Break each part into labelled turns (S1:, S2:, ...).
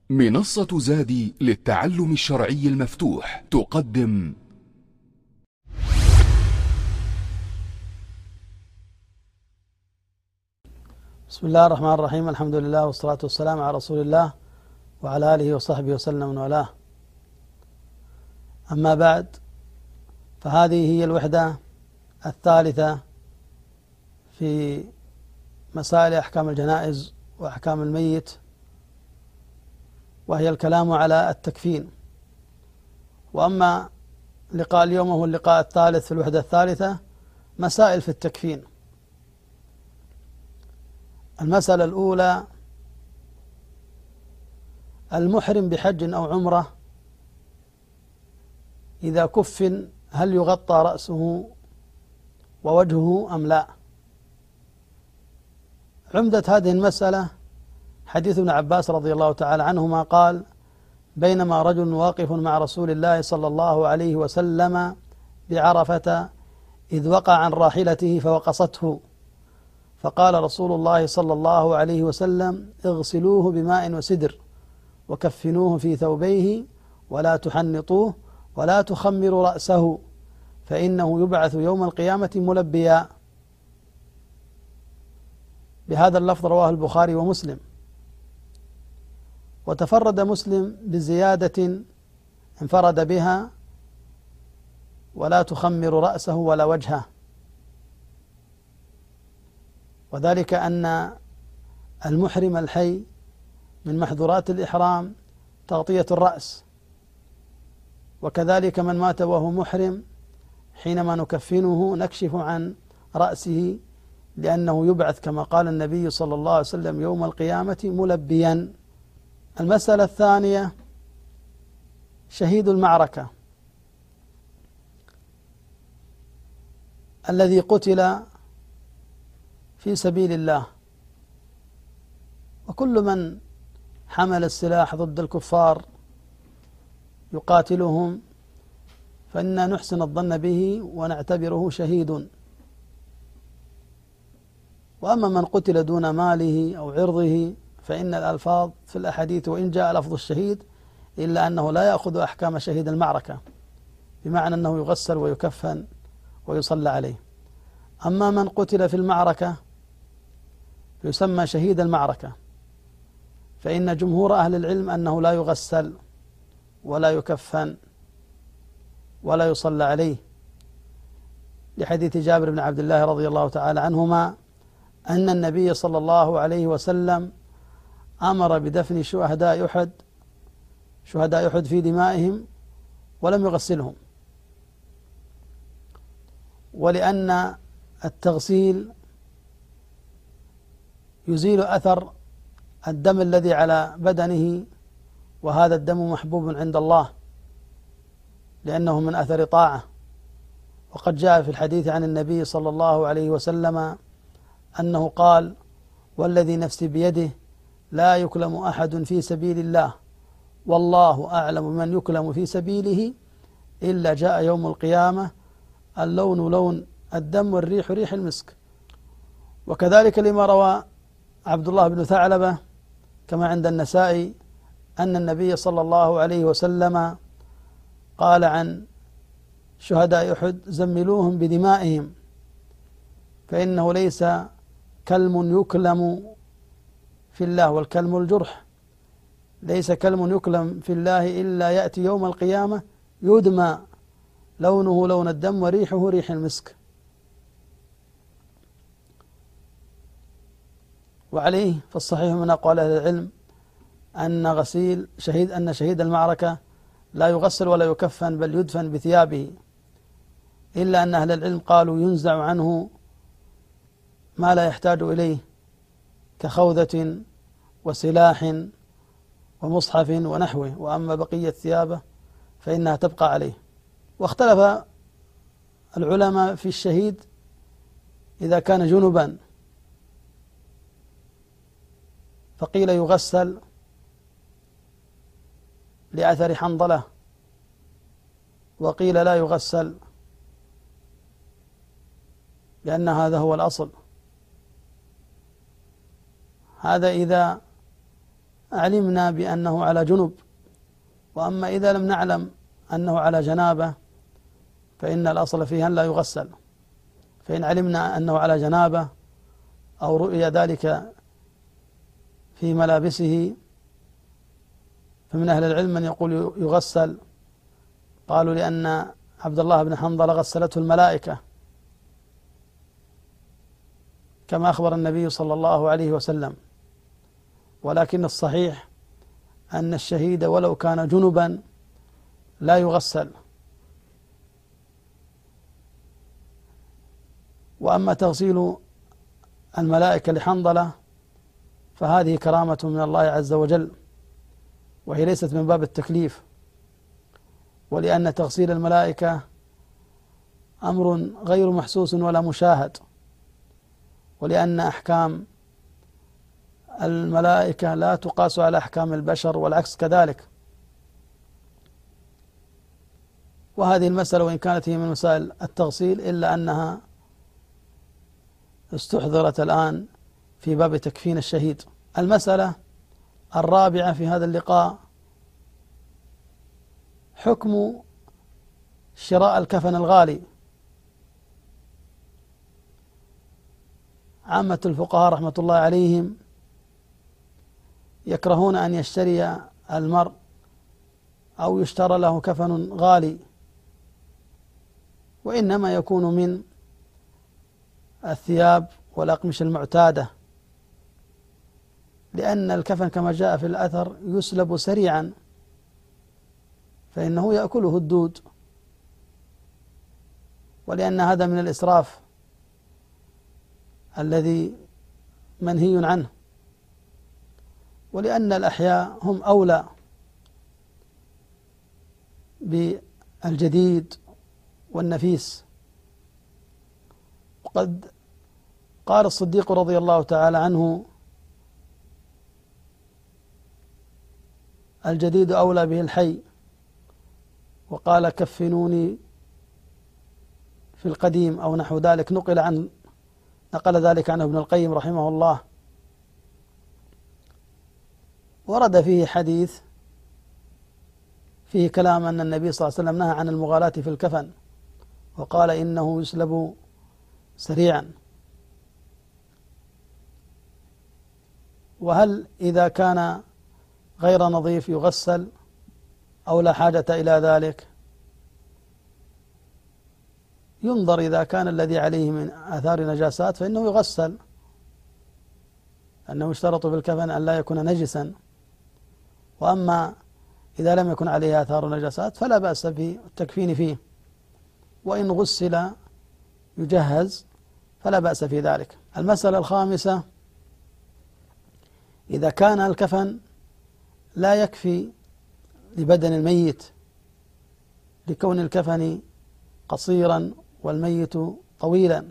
S1: منصة زادي للتعلم الشرعي المفتوح تقدم
S2: بسم الله الرحمن الرحيم. الحمد لله والصلاة والسلام على رسول الله وعلى آله وصحبه وسلم ومن والاه. أما بعد، فهذه هي الوحدة الثالثة في مسائل أحكام الجنائز وأحكام الميت، وهي الكلام على التكفين. وأما لقاء اليوم هو اللقاء الثالث في الوحدة الثالثة، مسائل في التكفين. المسألة الأولى: المحرم بحج أو عمرة إذا كفن هل يغطى رأسه ووجهه أم لا؟ عمدة هذه المسألة حديث ابن عباس رضي الله تعالى عنهما قال: بينما رجل واقف مع رسول الله صلى الله عليه وسلم بعرفة إذ وقع عن راحلته فوقصته، فقال رسول الله صلى الله عليه وسلم: اغسلوه بماء وسدر وكفنوه في ثوبيه ولا تحنطوه ولا تخمروا رأسه فإنه يبعث يوم القيامة ملبيا. بهذا اللفظ رواه البخاري ومسلم. وتفرد مسلم بزيادة انفرد بها: ولا تخمر رأسه ولا وجهه، وذلك أن المحرم الحي من محظورات الإحرام تغطية الرأس، وكذلك من مات وهو محرم حينما نكفنه نكشف عن رأسه، لأنه يبعث كما قال النبي صلى الله عليه وسلم يوم القيامة ملبيا. المسألة الثانية: شهيد المعركة الذي قتل في سبيل الله. وكل من حمل السلاح ضد الكفار يقاتلهم فإنا نحسن الظن به ونعتبره شهيد. وأما من قتل دون ماله أو عرضه فإن الألفاظ في الأحاديث وإن جاء لفظ الشهيد إلا أنه لا يأخذ أحكام شهيد المعركة، بمعنى أنه يغسل ويكفن ويصلى عليه. أما من قتل في المعركة يسمى شهيد المعركة، فإن جمهور أهل العلم أنه لا يغسل ولا يكفن ولا يصلى عليه، لحديث جابر بن عبد الله رضي الله تعالى عنهما أن النبي صلى الله عليه وسلم أمر بدفن شهداء أحد في دمائهم ولم يغسلهم، ولأن التغسيل يزيل أثر الدم الذي على بدنه، وهذا الدم محبوب عند الله لأنه من أثر طاعة. وقد جاء في الحديث عن النبي صلى الله عليه وسلم أنه قال: والذي نفسي بيده لا يكلم أحد في سبيل الله والله أعلم من يكلم في سبيله إلا جاء يوم القيامة اللون لون الدم والريح ريح المسك. وكذلك لما روى عبد الله بن ثعلبة كما عند النسائي أن النبي صلى الله عليه وسلم قال عن شهداء أحد: زملوهم بدمائهم فإنه ليس كلم يكلم في الله، والكلم الجرح، ليس كلم يكلم في الله إلا يأتي يوم القيامة يدمى لونه لون الدم وريحه ريح المسك. وعليه فالصحيح من أقوال أهل العلم أن شهيد المعركة لا يغسل ولا يكفن بل يدفن بثيابه، إلا أن أهل العلم قالوا ينزع عنه ما لا يحتاج إليه كخوذة وسلاح ومصحف ونحوه، وأما بقية ثيابه فإنها تبقى عليه. واختلف العلماء في الشهيد إذا كان جنبا، فقيل يغسل لأثر حنظلة، وقيل لا يغسل لأن هذا هو الأصل. هذا إذا علمنا بأنه على جنب. وأما إذا لم نعلم أنه على جنابة فإن الأصل فيه أن لا يغسل. فإن علمنا أنه على جنابة أو رؤي ذلك في ملابسه فمن أهل العلم من يقول يغسل. قالوا لأن عبد الله بن حنظلة غسلته الملائكة كما أخبر النبي صلى الله عليه وسلم. ولكن الصحيح أن الشهيد ولو كان جنبا لا يغسل. وأما تغسيل الملائكة لحنظلة فهذه كرامة من الله عز وجل، وهي ليست من باب التكليف. ولأن تغسيل الملائكة أمر غير محسوس ولا مشاهد، ولأن أحكام الملائكة لا تقاس على أحكام البشر والعكس كذلك. وهذه المسألة وإن كانت هي من مسائل التغسيل إلا أنها استحضرت الآن في باب تكفين الشهيد. المسألة الرابعة في هذا اللقاء حكم شراء الكفن الغالي. عامة الفقهاء رحمة الله عليهم يكرهون أن يشتري المرء أو يشترى له كفن غالي، وإنما يكون من الثياب والأقمشة المعتادة، لأن الكفن كما جاء في الأثر يسلب سريعا فإنه يأكله الدود، ولأن هذا من الإسراف الذي منهي عنه، ولأن الأحياء هم أولى بالجديد والنفيس. وقد قال الصديق رضي الله تعالى عنه: الجديد أولى به الحي. وقال: كفنوني في القديم أو نحو ذلك. نقل ذلك عنه ابن القيم رحمه الله. ورد فيه حديث فيه كلام أن النبي صلى الله عليه وسلم نهى عن المغالاة في الكفن، وقال إنه يسلب سريعا. وهل إذا كان غير نظيف يغسل أو لا حاجة إلى ذلك؟ ينظر. إذا كان الذي عليه من آثار نجاسات فإنه يغسل، أنه يشترط في الكفن أن لا يكون نجسا. وأما إذا لم يكن عليه آثار نجاسات فلا بأس بالتكفين فيه، وإن غسل يجهز فلا بأس في ذلك. المسألة الخامسة: إذا كان الكفن لا يكفي لبدن الميت لكون الكفن قصيرا والميت طويلا،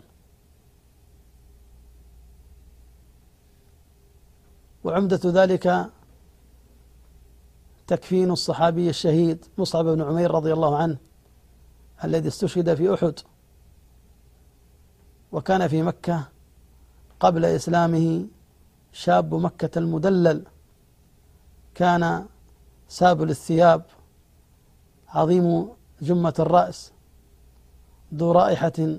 S2: وعمدة ذلك تكفين الصحابي الشهيد مصعب بن عمير رضي الله عنه الذي استشهد في أحد، وكان في مكة قبل إسلامه شاب مكة المدلل، كان سابل الثياب، عظيم جمة الرأس، ذو رائحة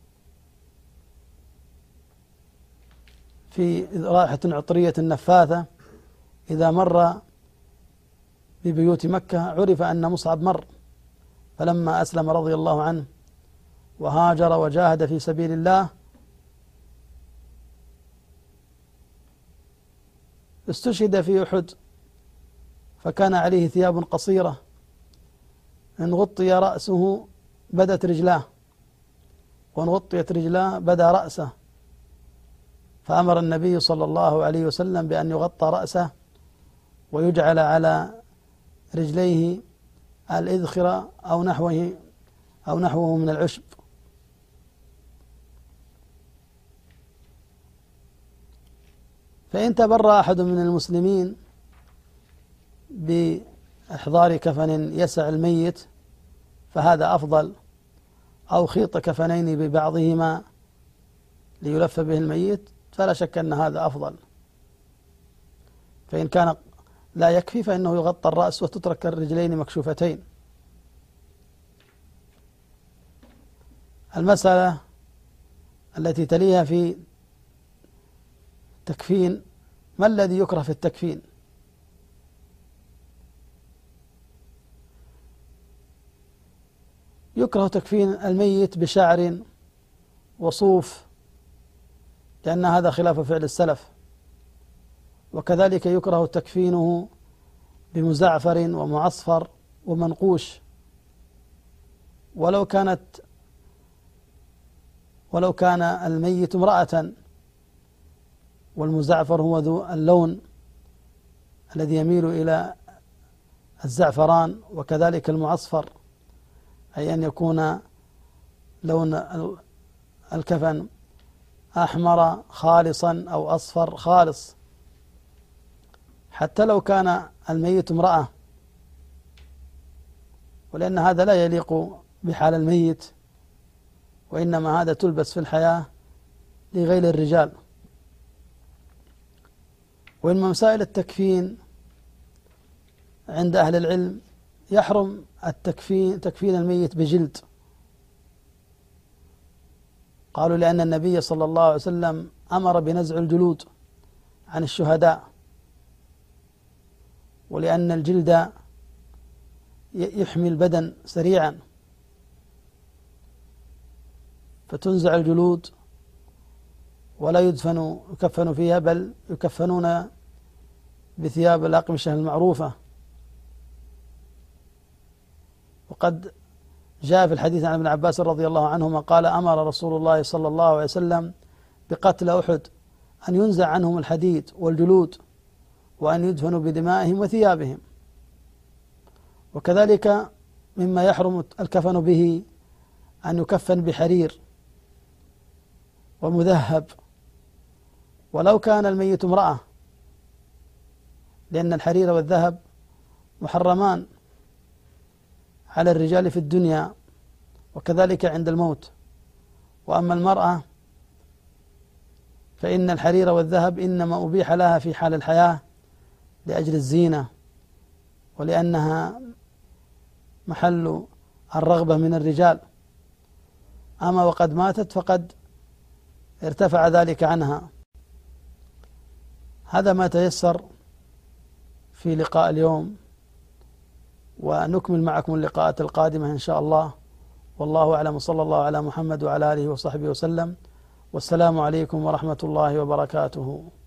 S2: عطرية نفاثة. إذا مر ببيوت مكة عرف أن مصعب مر. فلما أسلم رضي الله عنه وهاجر وجاهد في سبيل الله استشهد في أحد، فكان عليه ثياب قصيرة، إن غطي رأسه بدت رجلاه، وإن غطيت رجلاه بدا رأسه، فأمر النبي صلى الله عليه وسلم بأن يغطى رأسه ويجعل على رجليه الإذخرة أو نحوه من العشب. فإن تبرأ أحد من المسلمين بإحضار كفن يسع الميت فهذا أفضل، أو خيط كفنين ببعضهما ليلف به الميت فلا شك أن هذا أفضل. فإن كان لا يكفي فإنه يغطى الرأس وتترك الرجلين مكشوفتين. المسألة التي تليها في التكفين: ما الذي يكره في التكفين؟ يكره تكفين الميت بشعر وصوف، لأن هذا خلاف فعل السلف، وكذلك يكره تكفينه بمزعفر ومعصفر ومنقوش، ولو كان الميت امرأة، والمزعفر هو ذو اللون الذي يميل إلى الزعفران، وكذلك المعصفر، أي أن يكون لون الكفن أحمر خالصا أو أصفر خالص، حتى لو كان الميت امرأة، ولأن هذا لا يليق بحال الميت، وإنما هذا تلبس في الحياة لغير الرجال. وإن مسائل التكفين عند أهل العلم يحرم تكفين الميت بجلد، قالوا لأن النبي صلى الله عليه وسلم أمر بنزع الجلود عن الشهداء، ولأن الجلد يحمي البدن سريعا، فتنزع الجلود ولا يكفن فيها، بل يكفنون بثياب الأقمشة المعروفة. وقد جاء في الحديث عن ابن عباس رضي الله عنهما قال: أمر رسول الله صلى الله عليه وسلم بقتل أحد أن ينزع عنهم الحديد والجلود، وأن يدفنوا بدمائهم وثيابهم. وكذلك مما يحرم الكفن به أن يكفن بحرير ومذهب، ولو كان الميت امرأة، لأن الحرير والذهب محرمان على الرجال في الدنيا، وكذلك عند الموت. وأما المرأة فإن الحرير والذهب إنما أبيح لها في حال الحياة لأجل الزينة، ولأنها محل الرغبة من الرجال، أما وقد ماتت فقد ارتفع ذلك عنها. هذا ما تيسر في لقاء اليوم، ونكمل معكم اللقاءات القادمة إن شاء الله، والله أعلم. صلى الله على محمد وعلى آله وصحبه وسلم، والسلام عليكم ورحمة الله وبركاته.